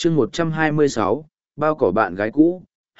chương 126, bao cỏ bạn gái cũ,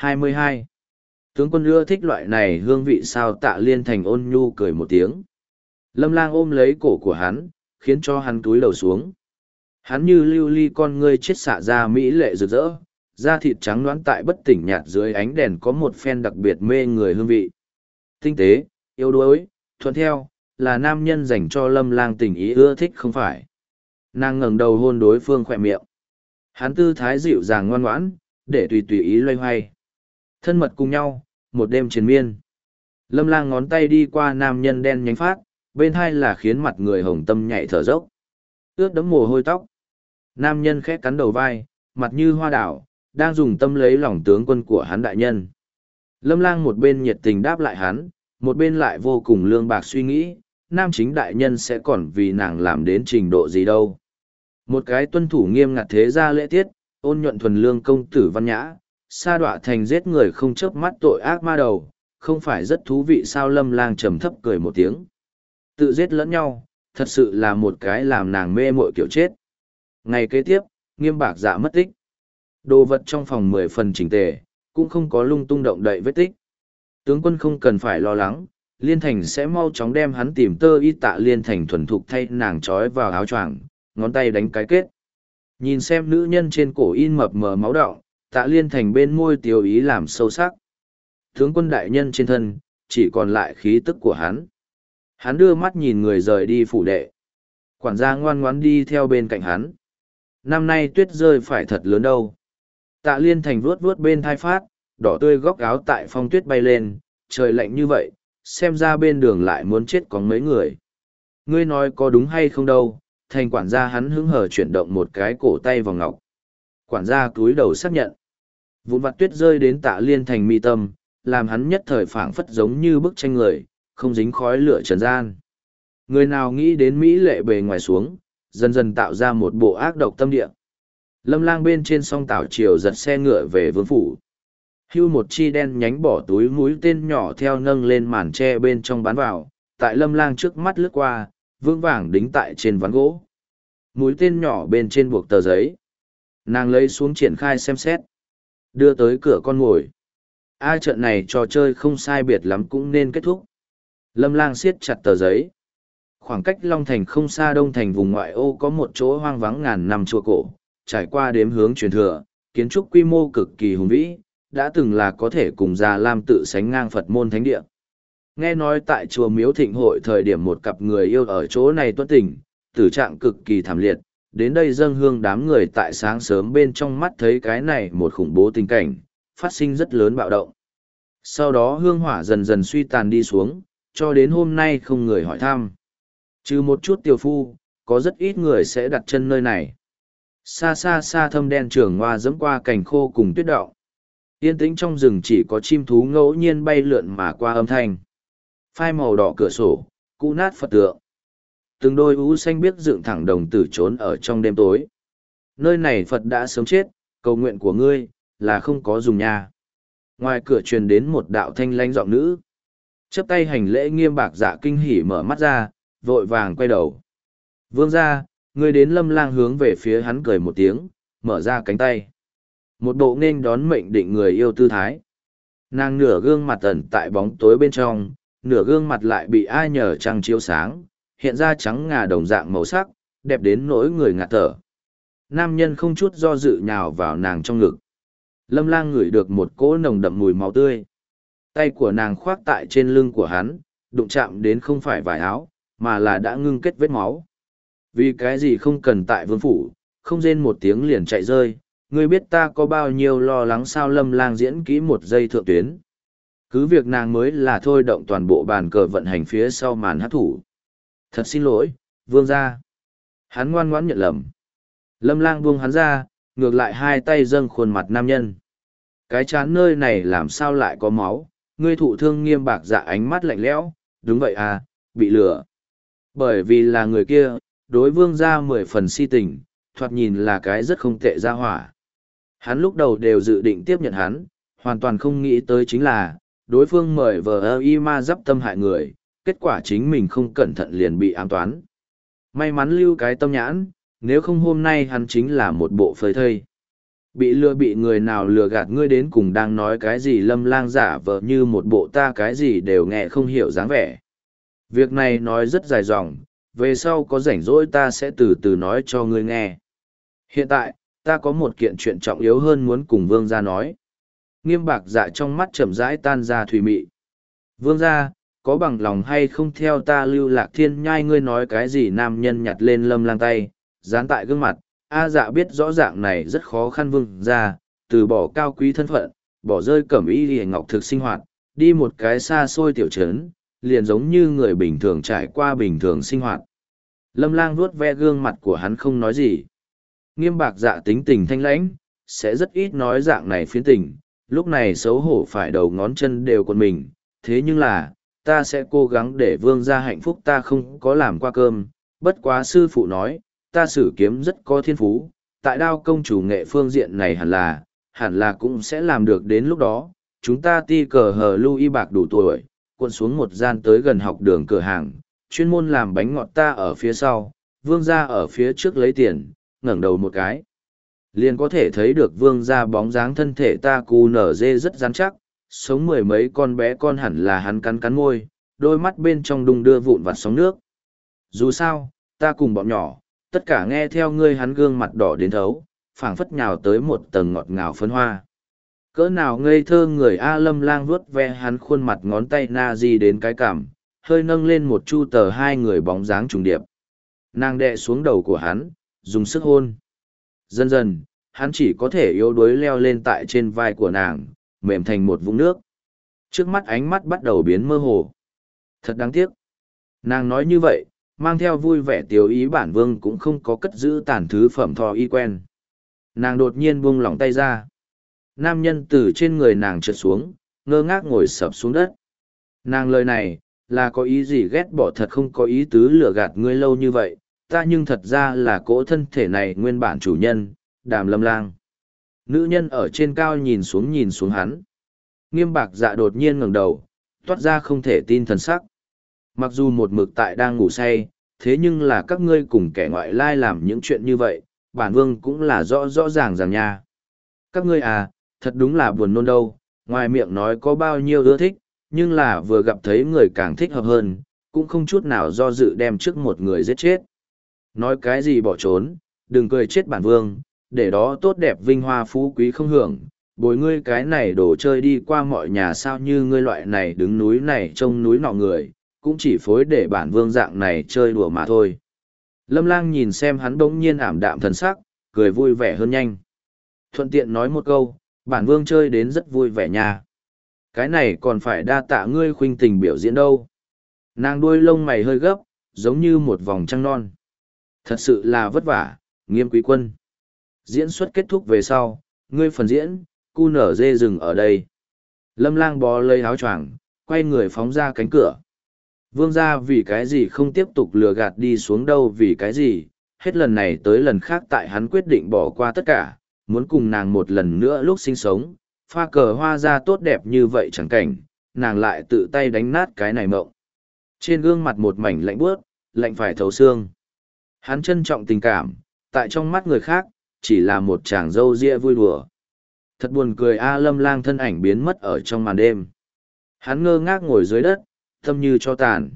22. Tướng quân ưa thích loại này hương vị sao? Tạ Liên Thành ôn nhu cười một tiếng. Lâm Lang ôm lấy cổ của hắn, khiến cho hắn túi đầu xuống. Hắn như lưu ly con ngươi chết xạ ra mỹ lệ rực rỡ, da thịt trắng nõn tại bất tỉnh nhạt dưới ánh đèn có một phen đặc biệt mê người hương vị. Tinh tế, yếu đuối, thuận theo, là nam nhân dành cho Lâm Lang tình ý ưa thích không phải. Nàng ngẩng đầu hôn đối phương khỏe miệng. Hắn tư thái dịu dàng ngoan ngoãn, để tùy tùy ý loay hoay. Thân mật cùng nhau, một đêm triền miên. Lâm Lang ngón tay đi qua nam nhân đen nhánh phát, bên hai là khiến mặt người hồng tâm nhảy thở dốc. Ướt đẫm mồ hôi tóc. Nam nhân khẽ cắn đầu vai, mặt như hoa đảo, đang dùng tâm lấy lòng tướng quân của hắn đại nhân. Lâm Lang một bên nhiệt tình đáp lại hắn, một bên lại vô cùng lương bạc suy nghĩ, nam chính đại nhân sẽ còn vì nàng làm đến trình độ gì đâu. Một cái tuân thủ nghiêm ngặt thế gia lễ tiết, ôn nhuận thuần lương công tử văn nhã, sa đọa thành giết người không chớp mắt tội ác ma đầu, không phải rất thú vị sao? Lâm Lang trầm thấp cười một tiếng. Tự giết lẫn nhau, thật sự là một cái làm nàng mê mội kiểu chết. Ngày kế tiếp, Nghiêm Bạc Dạ mất tích. Đồ vật trong phòng 10 phần chỉnh tề, cũng không có lung tung động đậy vết tích. Tướng quân không cần phải lo lắng, Liên Thành sẽ mau chóng đem hắn tìm tơ y. Tạ Liên Thành thuần thục thay nàng trói vào áo choàng, ngón tay đánh cái kết. Nhìn xem nữ nhân trên cổ in mập mờ máu đọng, Tạ Liên Thành bên môi tiêu ý làm sâu sắc. Tướng quân đại nhân trên thân, chỉ còn lại khí tức của hắn. Hắn đưa mắt nhìn người rời đi phủ đệ. Quản gia ngoan ngoãn đi theo bên cạnh hắn. Năm nay tuyết rơi phải thật lớn đâu. Tạ Liên Thành vuốt vuốt bên thai phát, đỏ tươi góc áo tại phong tuyết bay lên, trời lạnh như vậy, xem ra bên đường lại muốn chết có mấy người. Ngươi nói có đúng hay không đâu? Thành quản gia hắn hứng hờ chuyển động một cái cổ tay vào ngọc. Quản gia cúi đầu xác nhận. Vụn vặt tuyết rơi đến Tạ Liên Thành mi tâm, làm hắn nhất thời phảng phất giống như bức tranh người, không dính khói lửa trần gian. Người nào nghĩ đến mỹ lệ bề ngoài xuống, dần dần tạo ra một bộ ác độc tâm địa. Lâm Lang bên trên song tảo triều giật xe ngựa về vương phủ. Hưu một chi đen nhánh bỏ túi mũi tên nhỏ theo nâng lên màn tre bên trong bắn vào, tại Lâm Lang trước mắt lướt qua, vững vàng đính tại trên ván gỗ. Mũi tên nhỏ bên trên buộc tờ giấy. Nàng lấy xuống triển khai xem xét. Đưa tới cửa con ngồi. Trận này trò chơi không sai biệt lắm cũng nên kết thúc. Lâm Lang siết chặt tờ giấy. Khoảng cách Long Thành không xa Đông Thành vùng ngoại ô có một chỗ hoang vắng ngàn năm chùa cổ, trải qua đếm hướng truyền thừa, kiến trúc quy mô cực kỳ hùng vĩ, đã từng là có thể cùng Già Lam tự sánh ngang Phật môn thánh địa. Nghe nói tại chùa Miếu Thịnh Hội thời điểm một cặp người yêu ở chỗ này tuất tình, tử trạng cực kỳ thảm liệt, đến đây dâng hương đám người tại sáng sớm bên trong mắt thấy cái này một khủng bố tình cảnh, phát sinh rất lớn bạo động. Sau đó hương hỏa dần dần suy tàn đi xuống, cho đến hôm nay không người hỏi thăm. Trừ một chút tiêu phu, có rất ít người sẽ đặt chân nơi này. Xa xa xa thâm đen trường hoa dẫm qua cành khô cùng tuyết đọng. Yên tĩnh trong rừng chỉ có chim thú ngẫu nhiên bay lượn mà qua âm thanh. Phai màu đỏ cửa sổ, cũ nát Phật tượng. Từng đôi ú xanh biếc dựng thẳng đồng tử trốn ở trong đêm tối. Nơi này Phật đã sớm chết, cầu nguyện của ngươi, là không có dùng nha. Ngoài cửa truyền đến một đạo thanh lãnh giọng nữ. Chắp tay hành lễ Nghiêm Bạc Dạ kinh hỉ mở mắt ra, vội vàng quay đầu. Vương ra, người đến Lâm Lang hướng về phía hắn cười một tiếng, mở ra cánh tay. Một bộ nên đón mệnh định người yêu tư thái. Nàng nửa gương mặt ẩn tại bóng tối bên trong, nửa gương mặt lại bị ai nhờ trăng chiếu sáng, hiện ra trắng ngà đồng dạng màu sắc, đẹp đến nỗi người ngạt thở. Nam nhân không chút do dự nhào vào nàng trong ngực. Lâm Lang ngửi được một cỗ nồng đậm mùi máu tươi. Tay của nàng khoác tại trên lưng của hắn, đụng chạm đến không phải vải áo, mà là đã ngưng kết vết máu. Vì cái gì không cần tại vương phủ, không rên một tiếng liền chạy rơi, ngươi biết ta có bao nhiêu lo lắng sao? Lâm Lang diễn kỹ một giây thượng tuyến. Cứ việc nàng mới là thôi động toàn bộ bàn cờ vận hành phía sau màn hát thủ. Thật xin lỗi, vương gia. Hắn ngoan ngoãn nhận lầm. Lâm Lang buông hắn ra, ngược lại hai tay dâng khuôn mặt nam nhân. Cái chán nơi này làm sao lại có máu? Ngươi thụ thương Nghiêm Bạc Dạ ánh mắt lạnh lẽo. Đúng vậy à, bị lừa. Bởi vì là người kia, đối vương gia 10 phần si tình, thoạt nhìn là cái rất không tệ gia hỏa. Hắn lúc đầu đều dự định tiếp nhận hắn, hoàn toàn không nghĩ tới chính là, đối phương mời vờ y ma dắp tâm hại người, kết quả chính mình không cẩn thận liền bị ám toán. May mắn lưu cái tâm nhãn, nếu không hôm nay hắn chính là một bộ phơi thây. Bị lừa bị người nào lừa gạt ngươi đến cùng đang nói cái gì? Lâm Lang giả vờ như một bộ ta cái gì đều nghe không hiểu dáng vẻ. Việc này nói rất dài dòng, về sau có rảnh rỗi ta sẽ từ từ nói cho ngươi nghe. Hiện tại, ta có một kiện chuyện trọng yếu hơn muốn cùng vương gia nói. Nghiêm Bạc Dạ trong mắt chậm rãi tan ra thùy mị. Vương gia, có bằng lòng hay không theo ta lưu lạc thiên nhai? Ngươi nói cái gì? Nam nhân nhặt lên Lâm Lang tay, dán tại gương mặt. A Dạ biết rõ ràng này rất khó khăn. Vương gia, từ bỏ cao quý thân phận, bỏ rơi cẩm y liễu ngọc thực sinh hoạt, đi một cái xa xôi tiểu trấn, liền giống như người bình thường trải qua bình thường sinh hoạt. Lâm Lang vuốt ve gương mặt của hắn không nói gì. Nghiêm Bạc Dạ tính tình thanh lãnh, sẽ rất ít nói dạng này phiến tình, lúc này xấu hổ phải đầu ngón chân đều quần mình. Thế nhưng là, ta sẽ cố gắng để vương gia hạnh phúc. Ta không có làm qua cơm, bất quá sư phụ nói, ta sử kiếm rất có thiên phú, tại đao công chủ nghệ phương diện này hẳn là cũng sẽ làm được. Đến lúc đó, chúng ta ti cờ hờ lưu y bạc đủ tuổi, cuộn xuống một gian tới gần học đường cửa hàng, chuyên môn làm bánh ngọt, ta ở phía sau, vương gia ở phía trước lấy tiền, ngẩng đầu một cái. Liền có thể thấy được vương gia bóng dáng thân thể ta cù nở dê rất rắn chắc, sống mười mấy con bé con hẳn là hắn cắn cắn môi, đôi mắt bên trong đung đưa vụn vặt sóng nước. Dù sao, ta cùng bọn nhỏ, tất cả nghe theo ngươi. Hắn gương mặt đỏ đến thấu, phảng phất nhào tới một tầng ngọt ngào phấn hoa. Cỡ nào ngây thơ người A. Lâm Lang vuốt ve hắn khuôn mặt, ngón tay na di đến cái cằm, hơi nâng lên một chu tờ, hai người bóng dáng trùng điệp. Nàng đè xuống đầu của hắn, dùng sức hôn. Dần dần, hắn chỉ có thể yếu đuối leo lên tại trên vai của nàng, mềm thành một vũng nước. Trước mắt ánh mắt bắt đầu biến mơ hồ. Thật đáng tiếc. Nàng nói như vậy, mang theo vui vẻ tiếu ý. Bản vương cũng không có cất giữ tàn thứ phẩm thò y quen. Nàng đột nhiên buông lỏng tay ra. Nam nhân từ trên người nàng trượt xuống, ngơ ngác ngồi sập xuống đất. Nàng lời này, là có ý gì? Ghét bỏ? Thật không có ý tứ lừa gạt ngươi lâu như vậy, ta nhưng thật ra là cỗ thân thể này nguyên bản chủ nhân, Đàm Lâm Lang. Nữ nhân ở trên cao nhìn xuống hắn. Nghiêm Bạc Dạ đột nhiên ngẩng đầu, toát ra không thể tin thần sắc. Mặc dù một mực tại đang ngủ say, thế nhưng là các ngươi cùng kẻ ngoại lai làm những chuyện như vậy, bản vương cũng là rõ ràng nha. Các ngươi à, thật đúng là buồn nôn đâu, ngoài miệng nói có bao nhiêu ưa thích, nhưng là vừa gặp thấy người càng thích hợp hơn, cũng không chút nào do dự đem trước một người giết chết. Nói cái gì bỏ trốn, đừng cười chết bản vương, để đó tốt đẹp vinh hoa phú quý không hưởng, bồi ngươi cái này đồ chơi đi qua mọi nhà. Sao như ngươi loại này đứng núi này trông núi nọ người, cũng chỉ phối để bản vương dạng này chơi đùa mà thôi. Lâm Lang nhìn xem hắn bỗng nhiên ảm đạm thần sắc, cười vui vẻ hơn nhanh. Thuận tiện nói một câu, bản vương chơi đến rất vui vẻ nha. Cái này còn phải đa tạ ngươi khuynh tình biểu diễn đâu. Nàng đuôi lông mày hơi gấp, giống như một vòng trăng non. Thật sự là vất vả, Nghiêm quý quân. Diễn xuất kết thúc về sau, ngươi phần diễn, cu nở dê dừng ở đây. Lâm Lang bó lấy áo choàng, quay người phóng ra cánh cửa. Vương gia vì cái gì không tiếp tục lừa gạt đi xuống đâu? Vì cái gì, hết lần này tới lần khác tại hắn quyết định bỏ qua tất cả, muốn cùng nàng một lần nữa lúc sinh sống, pha cờ hoa ra tốt đẹp như vậy chẳng cảnh, nàng lại tự tay đánh nát cái này mộng. Trên gương mặt một mảnh lạnh buốt, lạnh phải thấu xương. Hắn trân trọng tình cảm, tại trong mắt người khác, chỉ là một chàng râu ria vui đùa. Thật buồn cười A. Lâm Lang thân ảnh biến mất ở trong màn đêm. Hắn ngơ ngác ngồi dưới đất, tâm như cho tàn.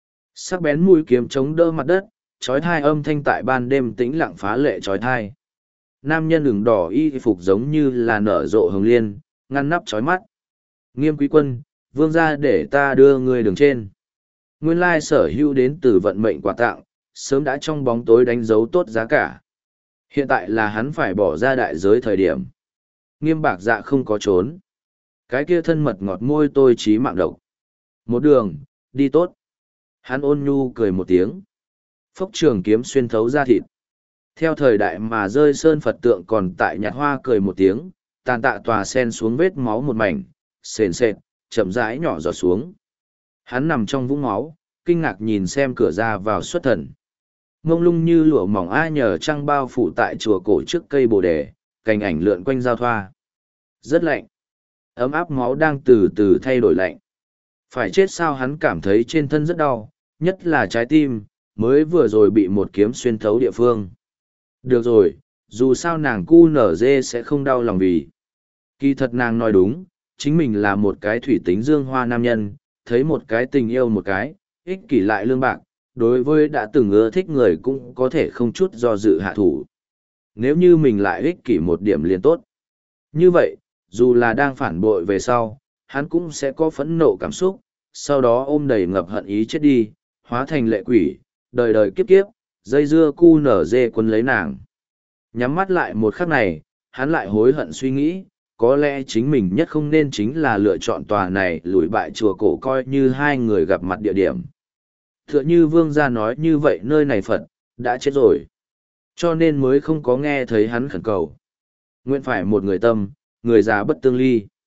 Sắc bén mũi kiếm chống đỡ mặt đất, trói thai âm thanh tại ban đêm tĩnh lặng phá lệ trói thai. Nam nhân ửng đỏ y phục giống như là nở rộ hồng liên, ngăn nắp trói mắt. Nghiêm quý quân, vương gia để ta đưa người đường trên. Nguyên lai sở hữu đến từ vận mệnh quà tặng, sớm đã trong bóng tối đánh dấu tốt giá cả. Hiện tại là hắn phải bỏ ra đại giới thời điểm. Nghiêm Bạc Dạ không có trốn. Cái kia thân mật ngọt môi tôi chí mạng độc. Một đường, đi tốt. Hắn ôn nhu cười một tiếng. Phốc trường kiếm xuyên thấu ra thịt. Theo thời đại mà rơi sơn Phật tượng còn tại nhạt hoa cười một tiếng, tàn tạ tòa sen xuống vết máu một mảnh, sền sệt, chậm rãi nhỏ giọt xuống. Hắn nằm trong vũng máu, kinh ngạc nhìn xem cửa ra vào xuất thần. Mông lung như lụa mỏng nhờ trăng bao phủ tại chùa cổ trước cây bồ đề, cành ảnh lượn quanh giao thoa. Rất lạnh. Ấm áp máu đang từ từ thay đổi lạnh. Phải chết sao? Hắn cảm thấy trên thân rất đau, nhất là trái tim, mới vừa rồi bị một kiếm xuyên thấu địa phương. Được rồi, Dù sao nàng cu nở dê sẽ không đau lòng vì. Kỳ thật nàng nói đúng, chính mình là một cái thủy tính dương hoa nam nhân, thấy một cái tình yêu một cái, ích kỷ lại lương bạc, đối với đã từng ưa thích người cũng có thể không chút do dự hạ thủ. Nếu như mình lại ích kỷ một điểm liền tốt. Như vậy, dù là đang phản bội về sau, hắn cũng sẽ có phẫn nộ cảm xúc, sau đó ôm đầy ngập hận ý chết đi, hóa thành lệ quỷ, đời đời kiếp kiếp, dây dưa cu nở dê quân lấy nàng. Nhắm mắt lại một khắc này, hắn lại hối hận suy nghĩ, có lẽ chính mình nhất không nên chính là lựa chọn tòa này lùi bại chùa cổ coi như hai người gặp mặt địa điểm. Tựa như vương gia nói như vậy nơi này Phật, đã chết rồi. Cho nên mới không có nghe thấy hắn khẩn cầu. Nguyện phải một người tâm, người già bất tương ly.